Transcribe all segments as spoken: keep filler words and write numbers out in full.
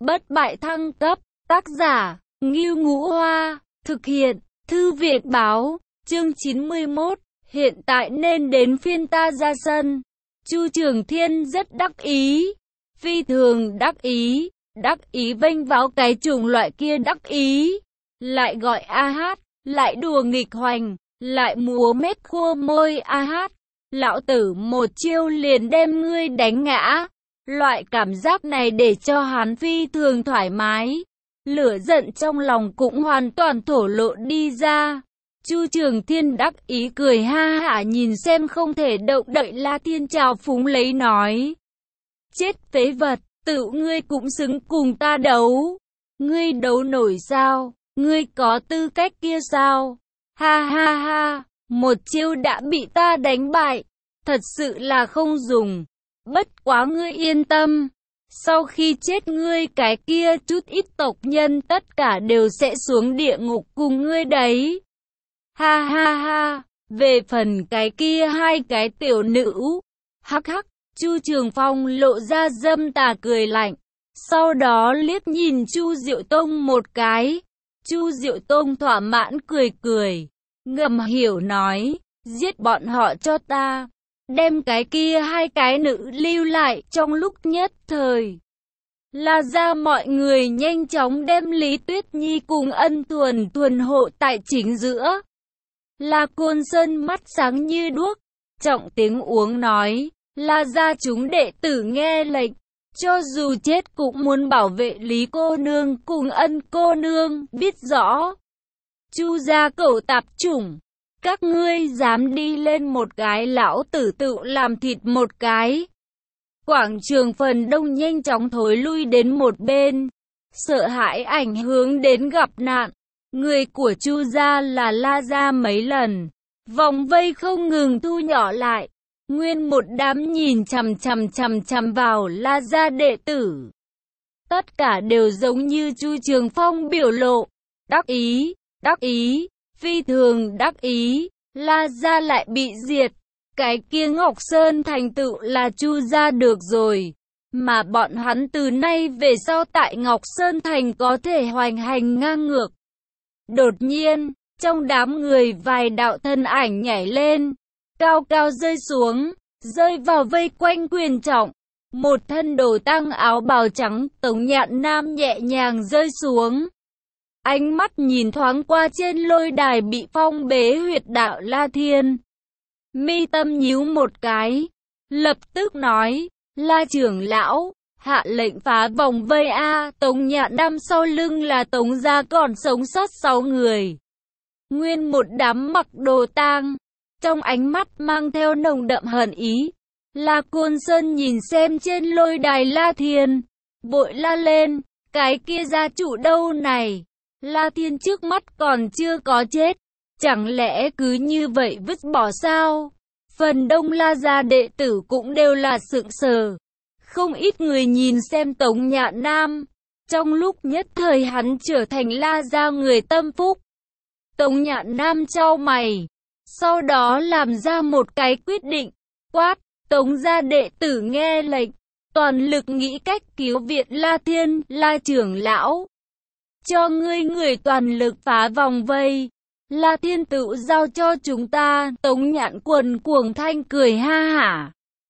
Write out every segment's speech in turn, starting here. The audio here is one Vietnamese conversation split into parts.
bất bại thăng cấp, tác giả, Ngưu Ngũ Hoa, thực hiện, Thư viện báo, chương chín mươi mốt, hiện tại nên đến phiên ta ra sân. Chu Trường Thiên rất đắc ý, phi thường đắc ý, đắc ý vênh váo cái chủng loại kia đắc ý, lại gọi a hát, lại đùa nghịch hoành, lại múa mép khua môi a hát, lão tử một chiêu liền đem ngươi đánh ngã. Loại cảm giác này để cho hắn phi thường thoải mái, lửa giận trong lòng cũng hoàn toàn thổ lộ đi ra. Chu Trường Thiên đắc ý cười ha hả nhìn xem không thể động đậy La Thiên trào phúng lấy nói. Chết phế vật, tự ngươi cũng xứng cùng ta đấu. Ngươi đấu nổi sao? Ngươi có tư cách kia sao? Ha ha ha, một chiêu đã bị ta đánh bại, thật sự là không dùng. Bất quá ngươi yên tâm, sau khi chết ngươi cái kia chút ít tộc nhân tất cả đều sẽ xuống địa ngục cùng ngươi đấy. Ha ha ha, về phần cái kia hai cái tiểu nữ, hắc hắc, Chu Trường Phong lộ ra dâm tà cười lạnh, sau đó liếc nhìn Chu Diệu Tông một cái. Chu Diệu Tông thỏa mãn cười cười, ngầm hiểu nói, giết bọn họ cho ta. Đem cái kia hai cái nữ lưu lại. Trong lúc nhất thời, La gia mọi người nhanh chóng đem Lý Tuyết Nhi cùng Ân Thuần Thuần hộ tại chính giữa. La Côn Sơn mắt sáng như đuốc, trọng tiếng uống nói, La gia chúng đệ tử nghe lệnh, cho dù chết cũng muốn bảo vệ Lý cô nương cùng Ân cô nương, biết rõ. Chu gia cẩu tạp chủng, các ngươi dám đi lên một cái lão tử tự làm thịt một cái. Quảng trường phần đông nhanh chóng thối lui đến một bên, sợ hãi ảnh hướng đến gặp nạn. Người của Chu gia là La gia mấy lần, vòng vây không ngừng thu nhỏ lại, nguyên một đám nhìn chằm chằm chằm chằm vào La gia đệ tử. Tất cả đều giống như Chu Trường Phong biểu lộ, đắc ý, đắc ý, phi thường đắc ý. La gia lại bị diệt, cái kia Ngọc Sơn thành tựu là Chu gia được rồi, mà bọn hắn từ nay về sau tại Ngọc Sơn thành có thể hoành hành ngang ngược. Đột nhiên, trong đám người vài đạo thân ảnh nhảy lên, cao cao rơi xuống, rơi vào vây quanh Quyền Trọng. Một thân đồ tang áo bào trắng, Tống Nhạn Nam nhẹ nhàng rơi xuống. Ánh mắt nhìn thoáng qua trên lôi đài bị phong bế huyệt đạo La Thiên. Mi tâm nhíu một cái, lập tức nói, La trưởng lão, hạ lệnh phá vòng vây A. Tống Nhạn Nam sau lưng là Tống gia còn sống sót sáu người. Nguyên một đám mặc đồ tang, trong ánh mắt mang theo nồng đậm hận ý. La Côn Sơn nhìn xem trên lôi đài La Thiên, vội la lên, cái kia gia chủ đâu này? La Thiên trước mắt còn chưa có chết, chẳng lẽ cứ như vậy vứt bỏ sao? Phần đông La gia đệ tử cũng đều là sững sờ. Không ít người nhìn xem Tống Nhạn Nam, trong lúc nhất thời hắn trở thành La gia người tâm phúc. Tống Nhạn Nam chau mày, sau đó làm ra một cái quyết định, quát, Tống gia đệ tử nghe lệnh, toàn lực nghĩ cách cứu viện La Thiên. La trưởng lão, cho ngươi người toàn lực phá vòng vây, La Thiên tự giao cho chúng ta. Tống Nhạn quần cuồng thanh cười ha hả.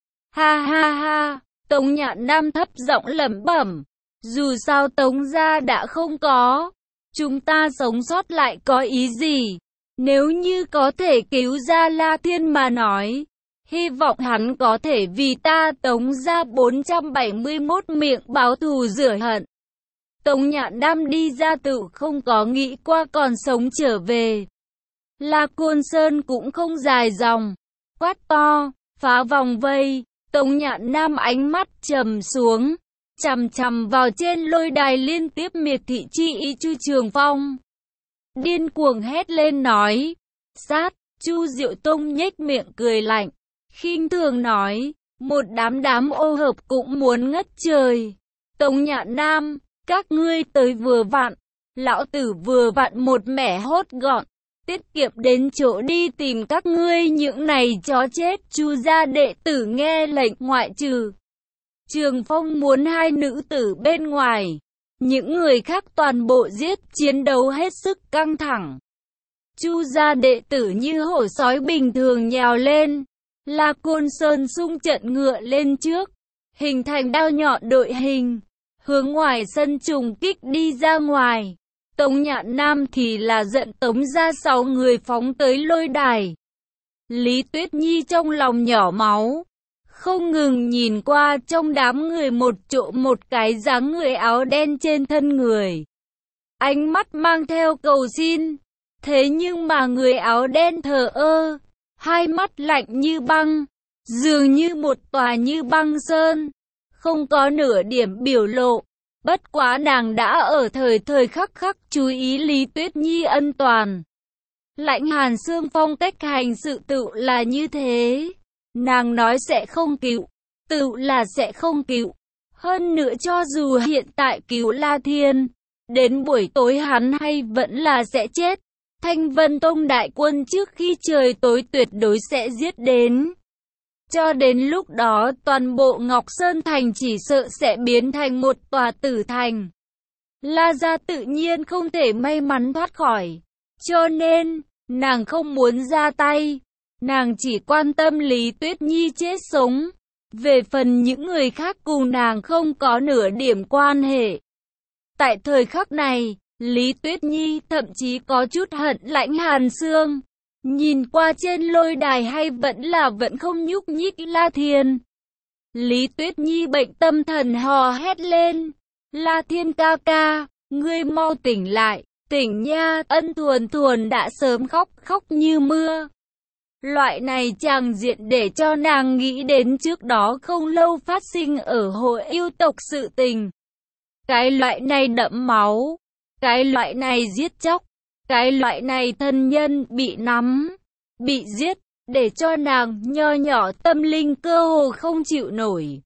Ha ha ha, Tống Nhạn Nam thấp giọng lẩm bẩm, dù sao Tống gia đã không có, chúng ta sống sót lại có ý gì? Nếu như có thể cứu ra La Thiên mà nói, hy vọng hắn có thể vì ta Tống gia bốn trăm bảy mươi mốt miệng báo thù rửa hận. Tống Nhạn Nam đi ra tự không có nghĩ qua còn sống trở về. La Côn Sơn cũng không dài dòng, quát to, phá vòng vây. Tống Nhạn Nam ánh mắt trầm xuống, chằm chằm vào trên lôi đài liên tiếp miệt thị chi ý Chu Trường Phong. Điên cuồng hét lên nói, sát. Chu Diệu Tông nhếch miệng cười lạnh, khinh thường nói, một đám đám ô hợp cũng muốn ngất trời. Tống Nhạn Nam, các ngươi tới vừa vặn, lão tử vừa vặn một mẻ hốt gọn, tiết kiệm đến chỗ đi tìm các ngươi những này chó chết. Chu gia đệ tử nghe lệnh, ngoại trừ Trường Phong muốn hai nữ tử bên ngoài, Những người khác toàn bộ giết, chiến đấu hết sức căng thẳng. Chu gia đệ tử như hổ sói bình thường nhào lên. La Côn Sơn xung trận ngựa lên trước, hình thành đao nhọn đội hình, hướng ngoài sân trùng kích đi ra ngoài. Tống Nhạn Nam thì là giận tống ra sáu người phóng tới lôi đài. Lý Tuyết Nhi trong lòng nhỏ máu, không ngừng nhìn qua trong đám người một chỗ một cái dáng người áo đen trên thân người. Ánh mắt mang theo cầu xin, thế nhưng mà người áo đen thờ ơ, hai mắt lạnh như băng, dường như một tòa như băng sơn, không có nửa điểm biểu lộ. Bất quá nàng đã ở thời thời khắc khắc chú ý Lý Tuyết Nhi ân toàn. Lãnh Hàn Xương phong cách hành sự tự là như thế. Nàng nói sẽ không cứu, tự là sẽ không cứu. Hơn nữa cho dù hiện tại cứu La Thiên, đến buổi tối hắn hay vẫn là sẽ chết. Thanh Vân Tông đại quân trước khi trời tối tuyệt đối sẽ giết đến. Cho đến lúc đó toàn bộ Ngọc Sơn Thành chỉ sợ sẽ biến thành một tòa tử thành. La gia tự nhiên không thể may mắn thoát khỏi. Cho nên, nàng không muốn ra tay. Nàng chỉ quan tâm Lý Tuyết Nhi chết sống. Về phần những người khác cùng nàng không có nửa điểm quan hệ. Tại thời khắc này, Lý Tuyết Nhi thậm chí có chút hận Lãnh Hàn Xương. Nhìn qua trên lôi đài hay vẫn là vẫn không nhúc nhích La Thiên. Lý Tuyết Nhi bệnh tâm thần hò hét lên. La Thiên ca ca, ngươi mau tỉnh lại, tỉnh nha. Ân Thuần Thuần đã sớm khóc khóc như mưa. Loại này tràng diện để cho nàng nghĩ đến trước đó không lâu phát sinh ở hội yêu tộc sự tình. Cái loại này đẫm máu, cái loại này giết chóc, cái loại này thân nhân bị nắm, bị giết, để cho nàng nho nhỏ tâm linh cơ hồ không chịu nổi.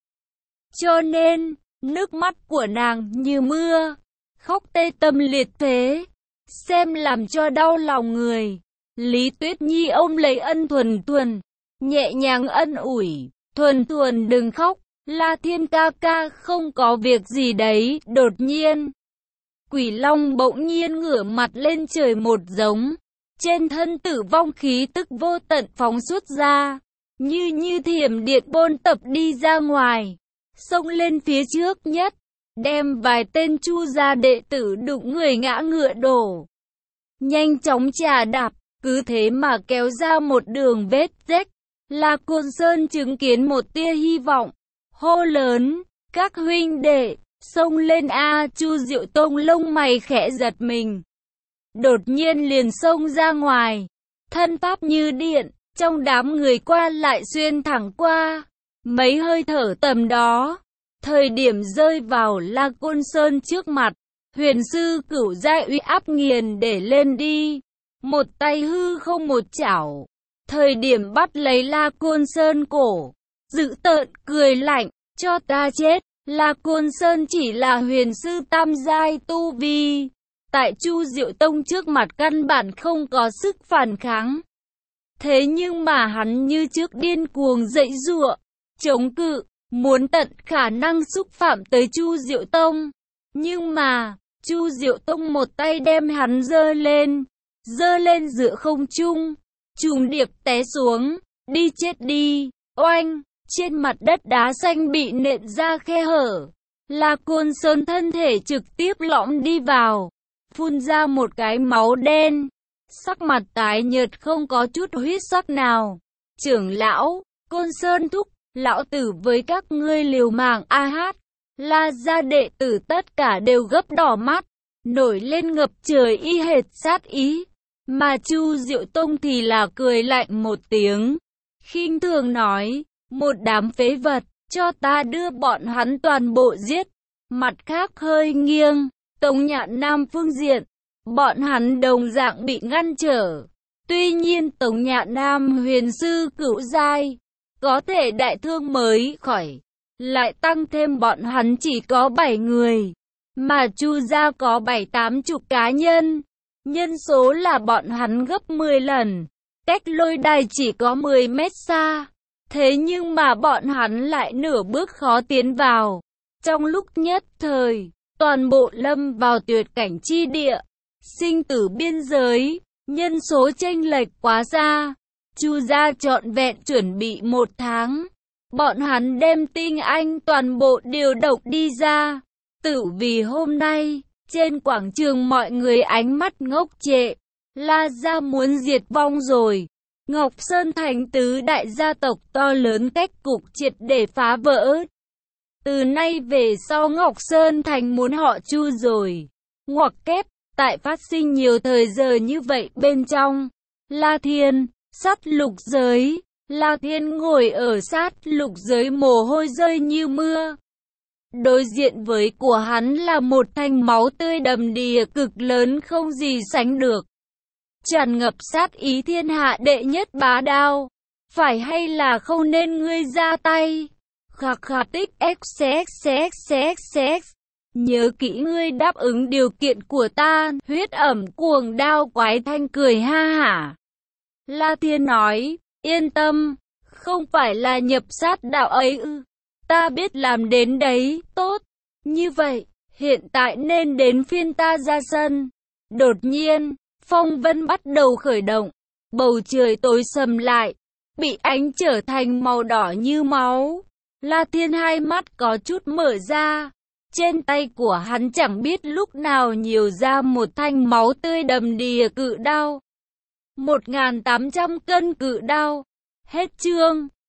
Cho nên, nước mắt của nàng như mưa, khóc tê tâm liệt phế, xem làm cho đau lòng người. Lý Tuyết Nhi ôm lấy Ân Thuần Thuần, nhẹ nhàng ân ủi, Thuần Thuần đừng khóc, La Thiên ca ca không có việc gì đấy. Đột nhiên, Quỷ Long bỗng nhiên ngửa mặt lên trời một giống, trên thân tử vong khí tức vô tận phóng xuất ra, như như thiểm điện bôn tập đi ra ngoài, xông lên phía trước nhất, đem vài tên Chu gia đệ tử đụng người ngã ngựa đổ. Nhanh chóng chà đạp, cứ thế mà kéo ra một đường vết rách. La Côn Sơn chứng kiến một tia hy vọng, hô lớn, các huynh đệ, xông lên a. Chu Diệu Tông lông mày khẽ giật mình, đột nhiên liền xông ra ngoài, thân pháp như điện, trong đám người qua lại xuyên thẳng qua. Mấy hơi thở tầm đó, thời điểm rơi vào La Côn Sơn trước mặt, huyền sư cửu giai uy áp nghiền để lên đi, một tay hư không một chảo, thời điểm bắt lấy La Côn Sơn cổ, dữ tợn cười lạnh, cho ta chết. La Côn Sơn chỉ là huyền sư tam giai tu vi, tại Chu Diệu Tông trước mặt căn bản không có sức phản kháng. Thế nhưng mà hắn như trước điên cuồng dãy giụa, chống cự, muốn tận khả năng xúc phạm tới Chu Diệu Tông. Nhưng mà, Chu Diệu Tông một tay đem hắn giơ lên, giơ lên giữa không trung, trùng điệp té xuống, đi chết đi, oanh. Trên mặt đất đá xanh bị nện ra khe hở, La Côn Sơn thân thể trực tiếp lõm đi vào, phun ra một cái máu đen, sắc mặt tái nhợt không có chút huyết sắc nào. Trưởng lão, Côn Sơn thúc, lão tử với các ngươi liều mạng a hát. La gia đệ tử tất cả đều gấp đỏ mắt, nổi lên ngập trời y hệt sát ý, mà Chu Diệu Tông thì là cười lạnh một tiếng, khinh thường nói, một đám phế vật, cho ta đưa bọn hắn toàn bộ giết. Mặt khác hơi nghiêng, Tống Nhạn Nam phương diện, bọn hắn đồng dạng bị ngăn trở. Tuy nhiên Tống Nhạn Nam huyền sư cửu giai, có thể đại thương mới khỏi, lại tăng thêm bọn hắn chỉ có bảy người, mà Chu gia có bảy tám chục cá nhân, nhân số là bọn hắn gấp mười lần, cách lôi đài chỉ có mười mét xa. Thế nhưng mà bọn hắn lại nửa bước khó tiến vào. Trong lúc nhất thời, toàn bộ lâm vào tuyệt cảnh chi địa, sinh tử biên giới, nhân số chênh lệch quá xa. Chu gia trọn vẹn chuẩn bị một tháng, bọn hắn đem tinh anh toàn bộ điều động đi ra. Tự vì hôm nay, trên quảng trường mọi người ánh mắt ngốc trệ, La gia muốn diệt vong rồi. Ngọc Sơn Thành tứ đại gia tộc to lớn cách cục triệt để phá vỡ. Từ nay về sau Ngọc Sơn Thành muốn họ Chu rồi. Ngoặc kép, tại phát sinh nhiều thời giờ như vậy bên trong. La Thiên, sát lục giới. La Thiên ngồi ở sát lục giới mồ hôi rơi như mưa. Đối diện với của hắn là một thanh máu tươi đầm đìa cực lớn không gì sánh được. Tràn ngập sát ý thiên hạ đệ nhất bá đao. Phải hay là không nên ngươi ra tay? Khạc khạc tích xxxxx. Nhớ kỹ ngươi đáp ứng điều kiện của ta. Huyết ẩm cuồng đao quái thanh cười ha hả. La Thiên nói, yên tâm, không phải là nhập sát đạo ấy ư. Ta biết làm đến đấy, tốt. Như vậy, hiện tại nên đến phiên ta ra sân. Đột nhiên, phong vân bắt đầu khởi động. Bầu trời tối sầm lại, bị ánh trở thành màu đỏ như máu. La Thiên hai mắt có chút mở ra. Trên tay của hắn chẳng biết lúc nào nhiều ra một thanh máu tươi đầm đìa cự đao. một nghìn tám trăm cân cự đao. Hết chương.